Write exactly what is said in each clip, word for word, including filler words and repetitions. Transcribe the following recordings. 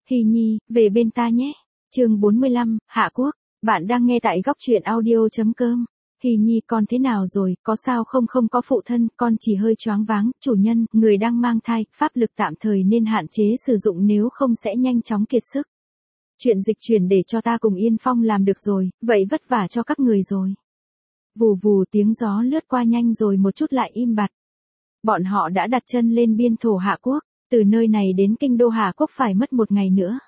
Hy Nhi, về bên ta nhé. Chương bốn mươi lăm, Hạ Quốc. Bạn đang nghe tại góc truyện audio chấm com. Hy Nhi, con thế nào rồi, có sao không? Không có phụ thân, con chỉ hơi choáng váng. Chủ nhân, người đang mang thai, pháp lực tạm thời nên hạn chế sử dụng, nếu không sẽ nhanh chóng kiệt sức. Chuyện dịch chuyển để cho ta cùng Yên Phong làm được rồi, vậy vất vả cho các người rồi. Vù vù tiếng gió lướt qua nhanh rồi một chút lại im bặt. Bọn họ đã đặt chân lên biên thổ Hạ Quốc, từ nơi này đến kinh đô Hạ Quốc phải mất một ngày nữa.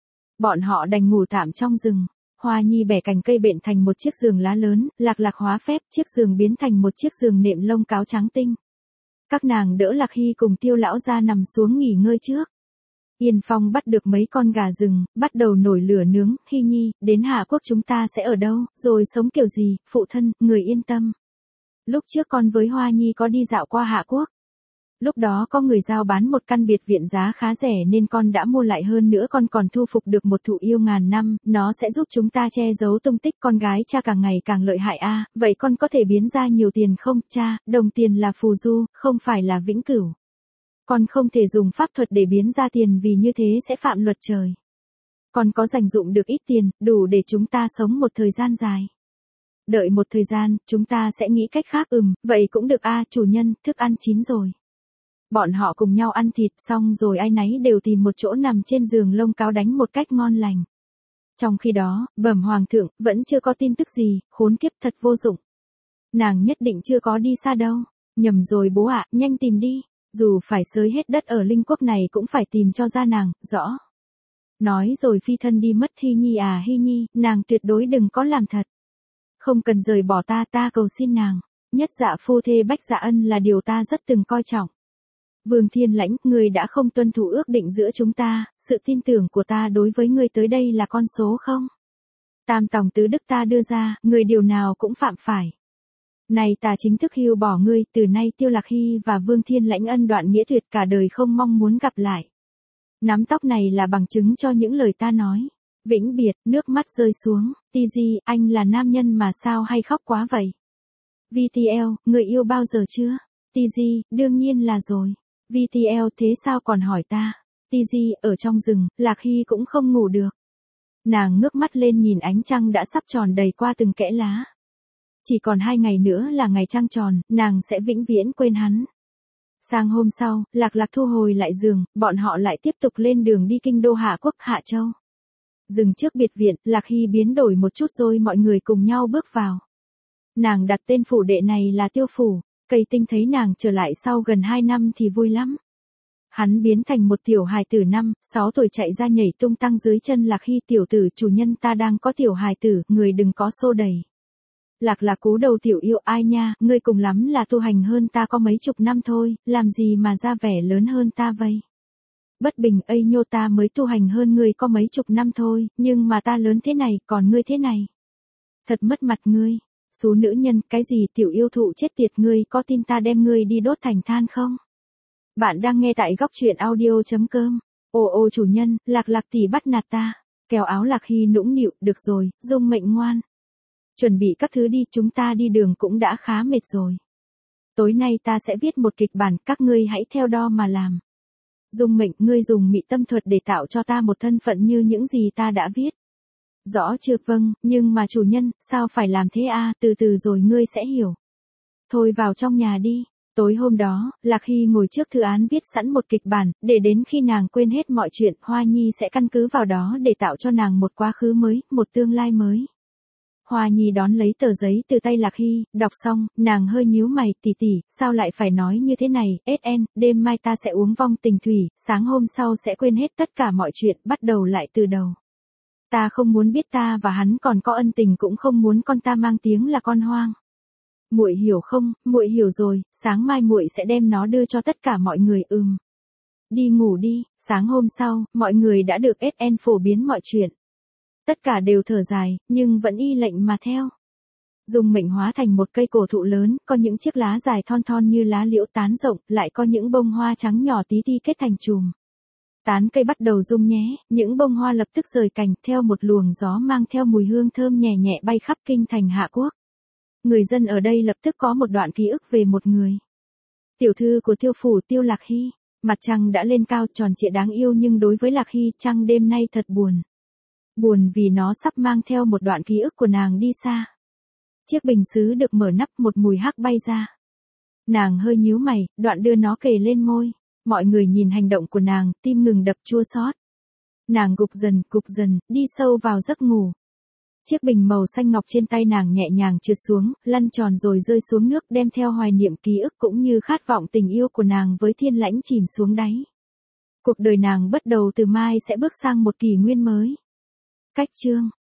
Bọn họ đành ngủ tạm trong rừng. Hoa Nhi bẻ cành cây bện thành một chiếc giường lá lớn, Lạc Lạc hóa phép, chiếc giường biến thành một chiếc giường nệm lông cáo trắng tinh. Các nàng đỡ Lạc Hy cùng Tiêu lão ra nằm xuống nghỉ ngơi trước. Yên Phong bắt được mấy con gà rừng, bắt đầu nổi lửa nướng. Hy Nhi, đến Hạ Quốc chúng ta sẽ ở đâu, rồi sống kiểu gì? Phụ thân, người yên tâm. Lúc trước con với Hoa Nhi có đi dạo qua Hạ Quốc. Lúc đó có người giao bán một căn biệt viện giá khá rẻ nên con đã mua lại, hơn nữa con còn thu phục được một thụ yêu ngàn năm, nó sẽ giúp chúng ta che giấu tung tích con gái cha càng ngày càng lợi hại a. À, vậy con có thể biến ra nhiều tiền không? Cha, đồng tiền là phù du, không phải là vĩnh cửu. Con không thể dùng pháp thuật để biến ra tiền vì như thế sẽ phạm luật trời. Con có dành dụm được ít tiền, đủ để chúng ta sống một thời gian dài. Đợi một thời gian, chúng ta sẽ nghĩ cách khác. Ừm, vậy cũng được a. À, chủ nhân, thức ăn chín rồi. Bọn họ cùng nhau ăn thịt xong rồi ai nấy đều tìm một chỗ nằm trên giường lông cáo đánh một cách ngon lành. Trong khi đó, Bẩm Hoàng thượng, vẫn chưa có tin tức gì, khốn kiếp thật vô dụng. Nàng nhất định chưa có đi xa đâu. Nhầm rồi bố ạ, nhanh tìm đi. Dù phải xới hết đất ở Linh Quốc này cũng phải tìm cho ra nàng, rõ. Nói rồi phi thân đi mất. Hy Nhi à Hy Nhi, nàng tuyệt đối đừng có làm thật. Không cần rời bỏ ta, ta cầu xin nàng. Nhất dạ phu thê Bách Dạ Ân là điều ta rất từng coi trọng. Vương Thiên Lãnh, ngươi đã không tuân thủ ước định giữa chúng ta, sự tin tưởng của ta đối với ngươi tới đây là con số không? Tam tòng tứ đức ta đưa ra, ngươi điều nào cũng phạm phải. Này ta chính thức hưu bỏ ngươi, từ nay Tiêu Lạc Hy và Vương Thiên Lãnh ân đoạn nghĩa tuyệt, cả đời không mong muốn gặp lại. Nắm tóc này là bằng chứng cho những lời ta nói. Vĩnh biệt, nước mắt rơi xuống. Ti Di, anh là nam nhân mà sao hay khóc quá vậy? vê tê lờ, người yêu bao giờ chưa? Ti Di, đương nhiên là rồi. vê tê lờ, thế sao còn hỏi ta? Ti Di, ở trong rừng, Lạc Hy cũng không ngủ được. Nàng ngước mắt lên nhìn ánh trăng đã sắp tròn đầy qua từng kẽ lá. Chỉ còn hai ngày nữa là ngày trăng tròn, nàng sẽ vĩnh viễn quên hắn. Sang hôm sau, Lạc Lạc thu hồi lại giường, bọn họ lại tiếp tục lên đường đi kinh đô Hạ Quốc, Hạ Châu. Dừng trước biệt viện, Lạc Hy biến đổi một chút rồi mọi người cùng nhau bước vào. Nàng đặt tên phủ đệ này là Tiêu Phủ. Cây Tinh thấy nàng trở lại sau gần hai năm thì vui lắm. Hắn biến thành một tiểu hài tử năm, sáu tuổi chạy ra nhảy tung tăng dưới chân Lạc Hy. Tiểu tử, chủ nhân ta đang có tiểu hài tử, người đừng có xô đẩy. Lạc Lạc cú đầu tiểu yêu, ai nha, ngươi cùng lắm là tu hành hơn ta có mấy chục năm thôi, làm gì mà ra vẻ lớn hơn ta vậy? Bất bình, ây nhô, ta mới tu hành hơn ngươi có mấy chục năm thôi, nhưng mà ta lớn thế này, còn ngươi thế này. Thật mất mặt ngươi. Số nữ nhân, cái gì tiểu yêu thụ chết tiệt, ngươi có tin ta đem ngươi đi đốt thành than không? Bạn đang nghe tại góc truyện audio chấm com. Ồ ô chủ nhân, Lạc Lạc tỷ bắt nạt ta. Kéo áo Lạc Hy nũng nịu, được rồi, Dung Mệnh ngoan. Chuẩn bị các thứ đi, chúng ta đi đường cũng đã khá mệt rồi. Tối nay ta sẽ viết một kịch bản, các ngươi hãy theo đo mà làm. Dung Mệnh, ngươi dùng mị tâm thuật để tạo cho ta một thân phận như những gì ta đã viết. Rõ chưa? Vâng, nhưng mà chủ nhân, sao phải làm thế a? À, từ từ rồi ngươi sẽ hiểu. Thôi vào trong nhà đi. Tối hôm đó, Lạc Hy ngồi trước thư án viết sẵn một kịch bản, để đến khi nàng quên hết mọi chuyện, Hoa Nhi sẽ căn cứ vào đó để tạo cho nàng một quá khứ mới, một tương lai mới. Hoa Nhi đón lấy tờ giấy từ tay Lạc Hy, đọc xong, nàng hơi nhíu mày, tỷ tỷ, sao lại phải nói như thế này? ét en, đêm mai ta sẽ uống vong tình thủy, sáng hôm sau sẽ quên hết tất cả mọi chuyện, bắt đầu lại từ đầu. Ta không muốn biết ta và hắn còn có ân tình, cũng không muốn con ta mang tiếng là con hoang. Muội hiểu không? Muội hiểu rồi, sáng mai muội sẽ đem nó đưa cho tất cả mọi người. Ừm. Đi ngủ đi. Sáng hôm sau, mọi người đã được ét en phổ biến mọi chuyện. Tất cả đều thở dài, nhưng vẫn y lệnh mà theo. Dung Mệnh hóa thành một cây cổ thụ lớn, có những chiếc lá dài thon thon như lá liễu tán rộng, lại có những bông hoa trắng nhỏ tí ti kết thành chùm. Tán cây bắt đầu rung nhé, những bông hoa lập tức rời cành, theo một luồng gió mang theo mùi hương thơm nhẹ nhẹ bay khắp kinh thành Hạ Quốc. Người dân ở đây lập tức có một đoạn ký ức về một người. Tiểu thư của Tiêu Phủ, Tiêu Lạc Hy. Mặt trăng đã lên cao tròn trịa đáng yêu nhưng đối với Lạc Hy trăng đêm nay thật buồn. Buồn vì nó sắp mang theo một đoạn ký ức của nàng đi xa. Chiếc bình sứ được mở nắp một mùi hắc bay ra. Nàng hơi nhíu mày, đoạn đưa nó kề lên môi. Mọi người nhìn hành động của nàng, tim ngừng đập chua xót. Nàng gục dần, gục dần, đi sâu vào giấc ngủ. Chiếc bình màu xanh ngọc trên tay nàng nhẹ nhàng trượt xuống, lăn tròn rồi rơi xuống nước đem theo hoài niệm ký ức cũng như khát vọng tình yêu của nàng với Thiên Lãnh chìm xuống đáy. Cuộc đời nàng bắt đầu từ mai sẽ bước sang một kỷ nguyên mới. Cách chương